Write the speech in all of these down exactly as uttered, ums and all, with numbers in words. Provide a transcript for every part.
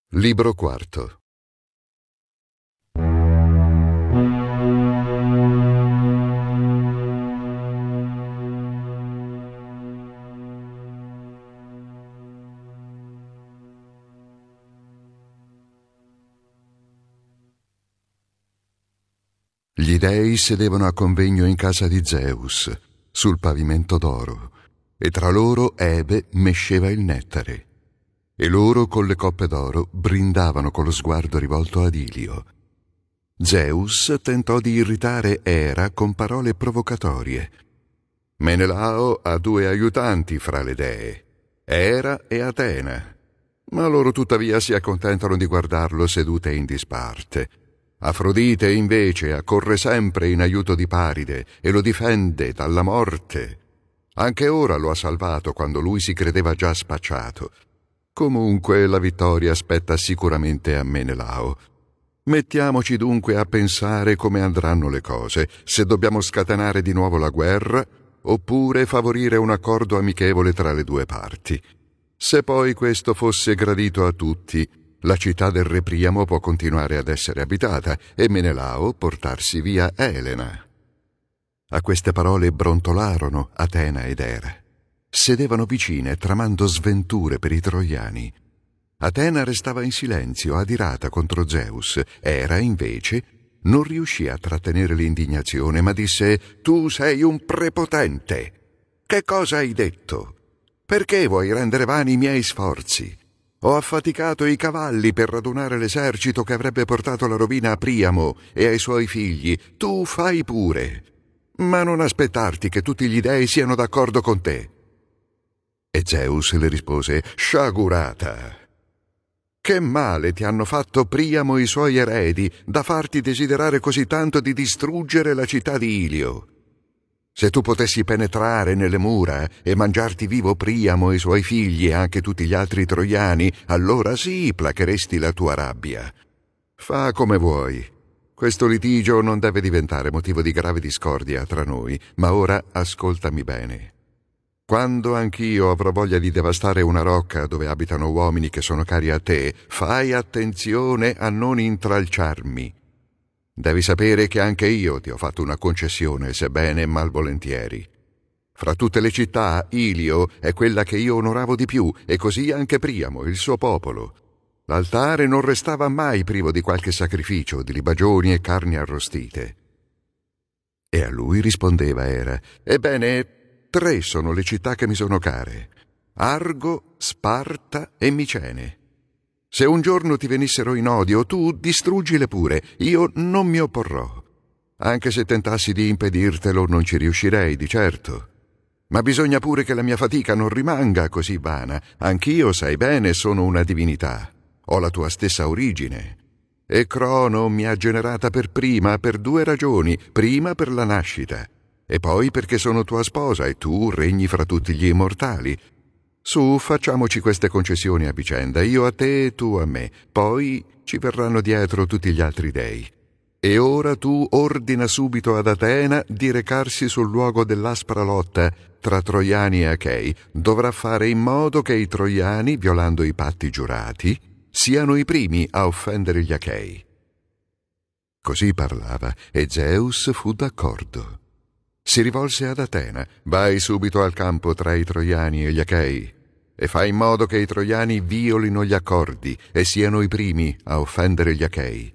Libro quarto. Gli dei sedevano a convegno in casa di Zeus, sul pavimento d'oro, e tra loro Ebe mesceva il nettare. E loro con le coppe d'oro brindavano con lo sguardo rivolto ad Ilio. Zeus tentò di irritare Era con parole provocatorie. Menelao ha due aiutanti fra le dee, Era e Atena, ma loro tuttavia si accontentano di guardarlo sedute in disparte. Afrodite invece accorre sempre in aiuto di Paride e lo difende dalla morte. Anche ora lo ha salvato quando lui si credeva già spacciato. Comunque la vittoria spetta sicuramente a Menelao. Mettiamoci dunque a pensare come andranno le cose, se dobbiamo scatenare di nuovo la guerra oppure favorire un accordo amichevole tra le due parti. Se poi questo fosse gradito a tutti, la città del re Priamo può continuare ad essere abitata e Menelao portarsi via Elena. A queste parole brontolarono Atena ed Era. Sedevano vicine, tramando sventure per i troiani. Atena restava in silenzio, adirata contro Zeus. Era, invece, non riuscì a trattenere l'indignazione, ma disse: «Tu sei un prepotente! Che cosa hai detto? Perché vuoi rendere vani i miei sforzi? Ho affaticato i cavalli per radunare l'esercito che avrebbe portato la rovina a Priamo e ai suoi figli. Tu fai pure! Ma non aspettarti che tutti gli dei siano d'accordo con te!» E Zeus le rispose: «Sciagurata! Che male ti hanno fatto Priamo e i suoi eredi da farti desiderare così tanto di distruggere la città di Ilio? Se tu potessi penetrare nelle mura e mangiarti vivo Priamo e i suoi figli e anche tutti gli altri troiani, allora sì, placheresti la tua rabbia. Fa come vuoi. Questo litigio non deve diventare motivo di grave discordia tra noi, ma ora ascoltami bene. Quando anch'io avrò voglia di devastare una rocca dove abitano uomini che sono cari a te, fai attenzione a non intralciarmi. Devi sapere che anche io ti ho fatto una concessione, sebbene malvolentieri. Fra tutte le città, Ilio è quella che io onoravo di più, e così anche Priamo, il suo popolo. L'altare non restava mai privo di qualche sacrificio, di libagioni e carni arrostite». E a lui rispondeva Era: «Ebbene, tre sono le città che mi sono care: Argo, Sparta e Micene. Se un giorno ti venissero in odio, tu distruggile pure, io non mi opporrò. Anche se tentassi di impedirtelo, non ci riuscirei, di certo. Ma bisogna pure che la mia fatica non rimanga così vana. Anch'io, sai bene, sono una divinità. Ho la tua stessa origine. E Crono mi ha generata per prima per due ragioni. Prima per la nascita, e poi perché sono tua sposa e tu regni fra tutti gli immortali. Su, facciamoci queste concessioni a vicenda, io a te e tu a me, poi ci verranno dietro tutti gli altri dei. E ora tu ordina subito ad Atena di recarsi sul luogo dell'aspra lotta tra Troiani e Achei. Dovrà fare in modo che i Troiani, violando i patti giurati, siano i primi a offendere gli Achei». Così parlava, e Zeus fu d'accordo. Si rivolse ad Atena: «Vai subito al campo tra i Troiani e gli Achei, e fai in modo che i Troiani violino gli accordi e siano i primi a offendere gli Achei».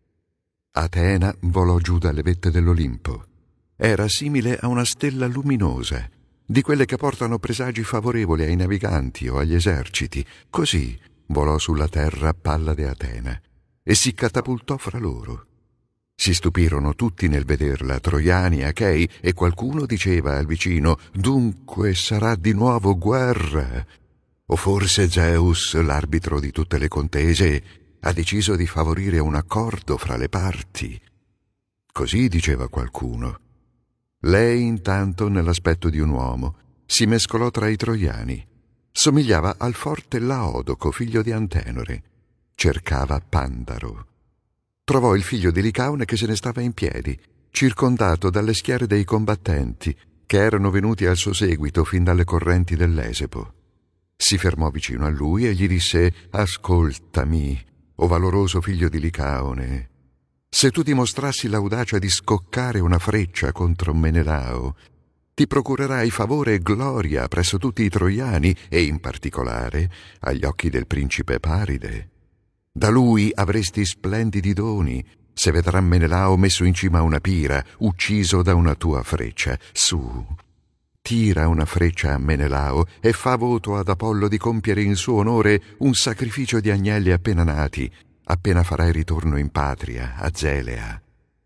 Atena volò giù dalle vette dell'Olimpo. Era simile a una stella luminosa, di quelle che portano presagi favorevoli ai naviganti o agli eserciti. Così volò sulla terra Pallade Atena e si catapultò fra loro. Si stupirono tutti nel vederla, Troiani e Achei, e qualcuno diceva al vicino: «Dunque sarà di nuovo guerra? O forse Zeus, l'arbitro di tutte le contese, ha deciso di favorire un accordo fra le parti?» Così diceva qualcuno. Lei, intanto, nell'aspetto di un uomo, si mescolò tra i troiani. Somigliava al forte Laodoco, figlio di Antenore. Cercava Pandaro. Trovò il figlio di Licaone che se ne stava in piedi, circondato dalle schiere dei combattenti, che erano venuti al suo seguito fin dalle correnti dell'Esepo. Si fermò vicino a lui e gli disse: «Ascoltami, o valoroso figlio di Licaone, se tu dimostrassi l'audacia di scoccare una freccia contro Menelao, ti procurerai favore e gloria presso tutti i troiani e in particolare agli occhi del principe Paride. Da lui avresti splendidi doni, se vedrà Menelao messo in cima a una pira, ucciso da una tua freccia. Su, tira una freccia a Menelao e fa voto ad Apollo di compiere in suo onore un sacrificio di agnelli appena nati, appena farai ritorno in patria, a Zelea».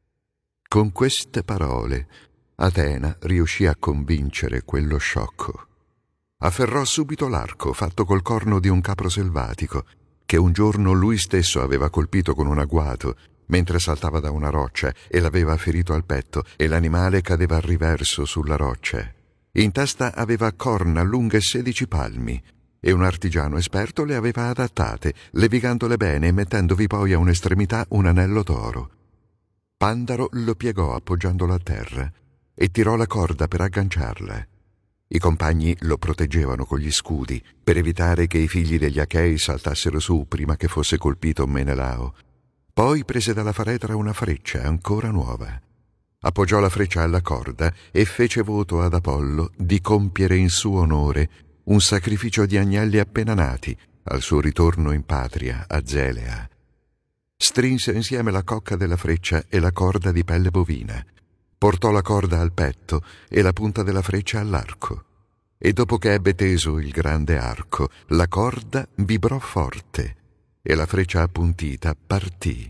Con queste parole Atena riuscì a convincere quello sciocco. Afferrò subito l'arco fatto col corno di un capro selvatico, che un giorno lui stesso aveva colpito con un agguato, mentre saltava da una roccia, e l'aveva ferito al petto, e l'animale cadeva a riverso sulla roccia. In testa aveva corna lunghe sedici palmi, e un artigiano esperto le aveva adattate, levigandole bene e mettendovi poi a un'estremità un anello d'oro. Pandaro lo piegò appoggiandolo a terra e tirò la corda per agganciarla. I compagni lo proteggevano con gli scudi per evitare che i figli degli Achei saltassero su prima che fosse colpito Menelao. Poi prese dalla faretra una freccia ancora nuova. Appoggiò la freccia alla corda e fece voto ad Apollo di compiere in suo onore un sacrificio di agnelli appena nati al suo ritorno in patria, a Zelea. Strinse insieme la cocca della freccia e la corda di pelle bovina. Portò la corda al petto e la punta della freccia all'arco. E dopo che ebbe teso il grande arco, la corda vibrò forte e la freccia appuntita partì.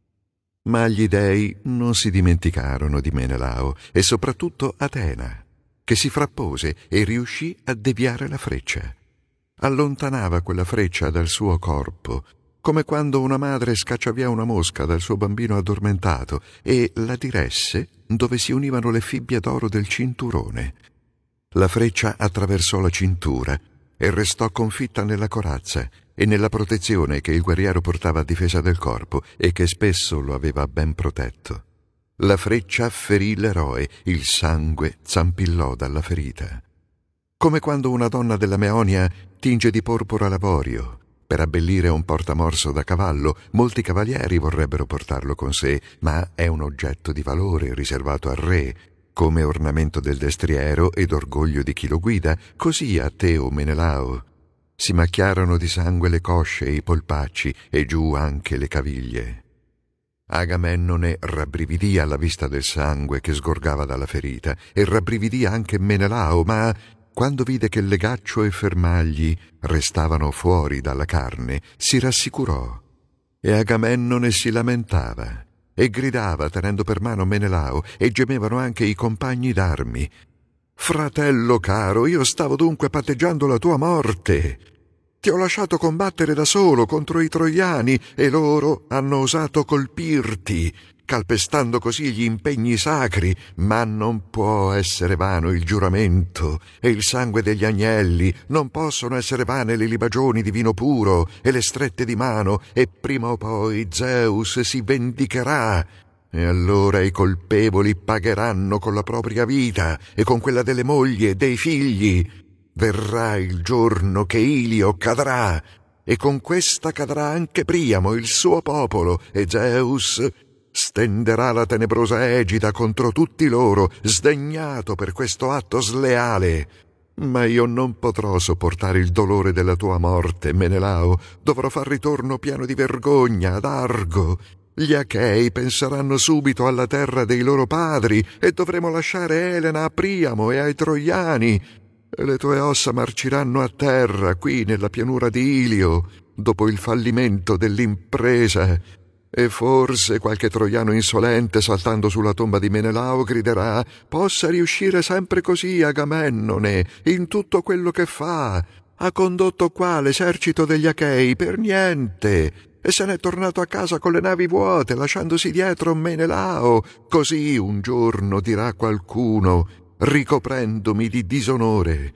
Ma gli dei non si dimenticarono di Menelao e soprattutto Atena, che si frappose e riuscì a deviare la freccia. Allontanava quella freccia dal suo corpo, come quando una madre scaccia via una mosca dal suo bambino addormentato, e la diresse dove si univano le fibbie d'oro del cinturone. La freccia attraversò la cintura e restò confitta nella corazza e nella protezione che il guerriero portava a difesa del corpo e che spesso lo aveva ben protetto. La freccia ferì l'eroe, il sangue zampillò dalla ferita. Come quando una donna della Meonia tinge di porpora l'avorio per abbellire un portamorso da cavallo, molti cavalieri vorrebbero portarlo con sé, ma è un oggetto di valore riservato al re, come ornamento del destriero ed orgoglio di chi lo guida. Così a te, o Menelao, si macchiarono di sangue le cosce e i polpacci e giù anche le caviglie. Agamennone rabbrividì alla vista del sangue che sgorgava dalla ferita, e rabbrividì anche Menelao, ma quando vide che legaccio e fermagli restavano fuori dalla carne, si rassicurò, e Agamennone si lamentava e gridava tenendo per mano Menelao, e gemevano anche i compagni d'armi: «Fratello caro, io stavo dunque patteggiando la tua morte. Ti ho lasciato combattere da solo contro i troiani e loro hanno osato colpirti, calpestando così gli impegni sacri, ma non può essere vano il giuramento e il sangue degli agnelli, non possono essere vane le libagioni di vino puro e le strette di mano, e prima o poi Zeus si vendicherà, e allora i colpevoli pagheranno con la propria vita e con quella delle mogli e dei figli. Verrà il giorno che Ilio cadrà, e con questa cadrà anche Priamo, il suo popolo, e Zeus stenderà la tenebrosa egida contro tutti loro, sdegnato per questo atto sleale. Ma io non potrò sopportare il dolore della tua morte, Menelao. Dovrò far ritorno pieno di vergogna ad Argo. Gli Achei penseranno subito alla terra dei loro padri, e dovremo lasciare Elena a Priamo e ai troiani, e le tue ossa marciranno a terra qui nella pianura di Ilio, dopo il fallimento dell'impresa. E forse qualche troiano insolente, saltando sulla tomba di Menelao, griderà: «Possa riuscire sempre così Agamennone in tutto quello che fa. Ha condotto qua l'esercito degli Achei per niente, e se n'è tornato a casa con le navi vuote, lasciandosi dietro Menelao. Così un giorno dirà qualcuno, ricoprendomi di disonore».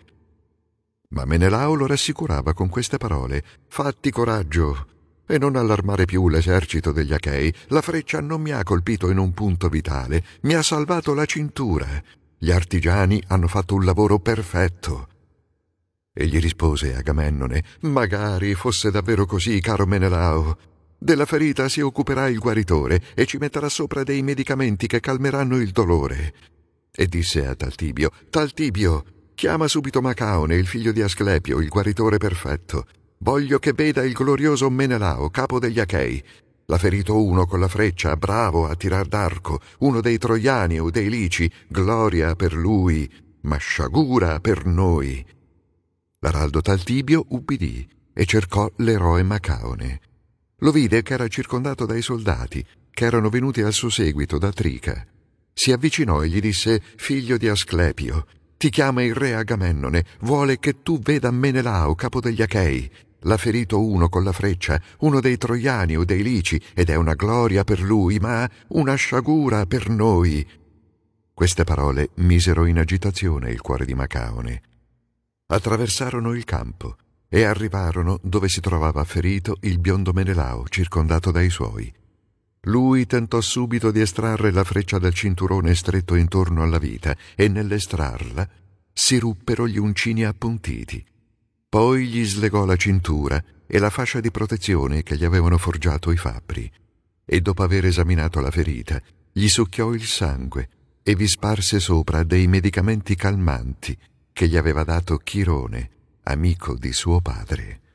Ma Menelao lo rassicurava con queste parole: «Fatti coraggio e non allarmare più l'esercito degli Achei. La freccia non mi ha colpito in un punto vitale, mi ha salvato la cintura. Gli artigiani hanno fatto un lavoro perfetto». E gli rispose Agamennone: magari fosse davvero così, caro Menelao. Della ferita si occuperà il guaritore e ci metterà sopra dei medicamenti che calmeranno il dolore. E disse a Taltibio: Taltibio, chiama subito Macaone, il figlio di Asclepio, il guaritore perfetto. Voglio che veda il glorioso Menelao, capo degli Achei. L'ha ferito uno con la freccia, bravo a tirar d'arco, uno dei Troiani o dei Lici, gloria per lui, ma sciagura per noi. L'araldo Taltibio ubbidì e cercò l'eroe Macaone. Lo vide che era circondato dai soldati, che erano venuti al suo seguito da Trica. Si avvicinò e gli disse: figlio di Asclepio, ti chiama il re Agamennone, vuole che tu veda Menelao, capo degli Achei. L'ha ferito uno con la freccia, uno dei Troiani o dei Lici, ed è una gloria per lui, ma una sciagura per noi. Queste parole misero in agitazione il cuore di Macaone. Attraversarono il campo e arrivarono dove si trovava ferito il biondo Menelao, circondato dai suoi. Lui tentò subito di estrarre la freccia dal cinturone stretto intorno alla vita e nell'estrarla si ruppero gli uncini appuntiti. Poi gli slegò la cintura e la fascia di protezione che gli avevano forgiato i fabbri e dopo aver esaminato la ferita gli succhiò il sangue e vi sparse sopra dei medicamenti calmanti che gli aveva dato Chirone, amico di suo padre.